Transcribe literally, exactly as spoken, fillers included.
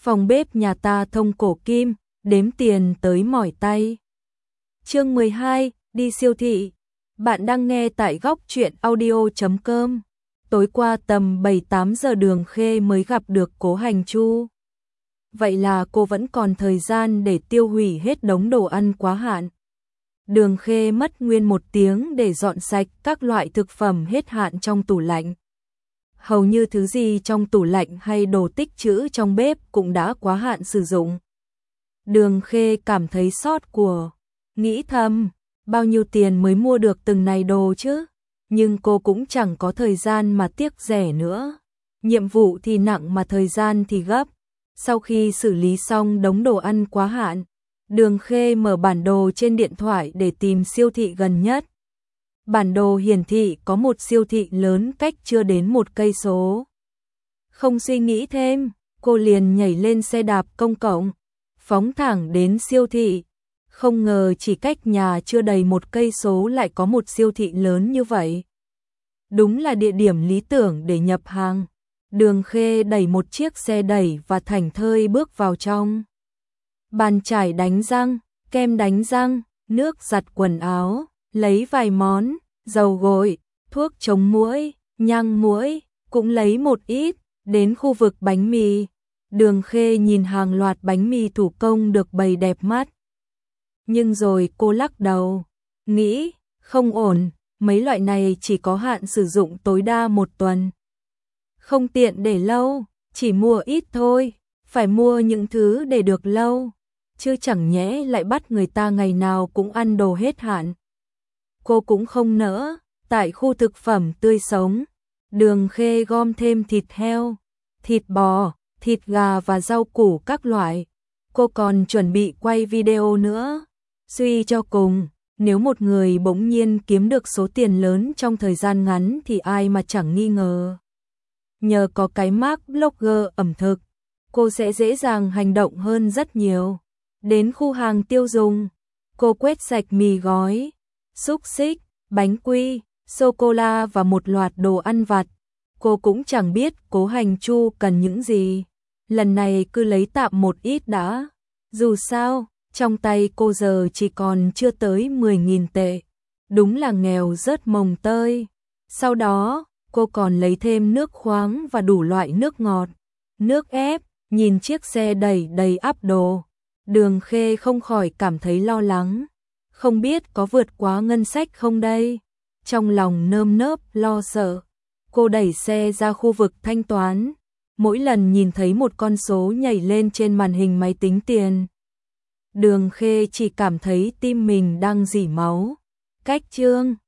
Phòng bếp nhà ta thông cổ kim, đếm tiền tới mỏi tay. Chương mười hai, đi siêu thị. Bạn đang nghe tại góc truyện audio chấm com. Tối qua tầm bảy tám giờ Đường Khê mới gặp được Cố Hành Chu. Vậy là cô vẫn còn thời gian để tiêu hủy hết đống đồ ăn quá hạn. Đường Khê mất nguyên một tiếng để dọn sạch các loại thực phẩm hết hạn trong tủ lạnh. Hầu như thứ gì trong tủ lạnh hay đồ tích trữ trong bếp cũng đã quá hạn sử dụng. Đường Khê cảm thấy xót của, nghĩ thầm, bao nhiêu tiền mới mua được từng này đồ chứ? Nhưng cô cũng chẳng có thời gian mà tiếc rẻ nữa. Nhiệm vụ thì nặng mà thời gian thì gấp. Sau khi xử lý xong đống đồ ăn quá hạn, Đường Khê mở bản đồ trên điện thoại để tìm siêu thị gần nhất. Bản đồ hiển thị có một siêu thị lớn cách chưa đến một cây số. Không suy nghĩ thêm, cô liền nhảy lên xe đạp công cộng, phóng thẳng đến siêu thị. Không ngờ chỉ cách nhà chưa đầy một cây số lại có một siêu thị lớn như vậy. Đúng là địa điểm lý tưởng để nhập hàng. Đường Khê đẩy một chiếc xe đẩy và thảnh thơi bước vào trong. Bàn chải đánh răng, kem đánh răng, nước giặt quần áo, lấy vài món, dầu gội, thuốc chống muỗi, nhang muỗi, cũng lấy một ít. Đến khu vực bánh mì, Đường Khê nhìn hàng loạt bánh mì thủ công được bày đẹp mắt. Nhưng rồi cô lắc đầu, nghĩ, không ổn, mấy loại này chỉ có hạn sử dụng tối đa một tuần. Không tiện để lâu, chỉ mua ít thôi, phải mua những thứ để được lâu, chứ chẳng nhẽ lại bắt người ta ngày nào cũng ăn đồ hết hạn. Cô cũng không nỡ, tại khu thực phẩm tươi sống, Đường Khê gom thêm thịt heo, thịt bò, thịt gà và rau củ các loại. Cô còn chuẩn bị quay video nữa. Suy cho cùng, nếu một người bỗng nhiên kiếm được số tiền lớn trong thời gian ngắn thì ai mà chẳng nghi ngờ. Nhờ có cái mác blogger ẩm thực, cô sẽ dễ dàng hành động hơn rất nhiều. Đến khu hàng tiêu dùng, cô quét sạch mì gói, xúc xích, bánh quy, sô-cô-la và một loạt đồ ăn vặt. Cô cũng chẳng biết Cố Hành Chu cần những gì. Lần này cứ lấy tạm một ít đã. Dù sao, trong tay cô giờ chỉ còn chưa tới mười nghìn tệ. Đúng là nghèo rớt mồng tơi. Sau đó, cô còn lấy thêm nước khoáng và đủ loại nước ngọt, nước ép. Nhìn chiếc xe đẩy đầy ắp đồ, Đường Khê không khỏi cảm thấy lo lắng. Không biết có vượt quá ngân sách không đây? Trong lòng nơm nớp lo sợ, cô đẩy xe ra khu vực thanh toán. Mỗi lần nhìn thấy một con số nhảy lên trên màn hình máy tính tiền, Đường Khê chỉ cảm thấy tim mình đang rỉ máu. Cách chương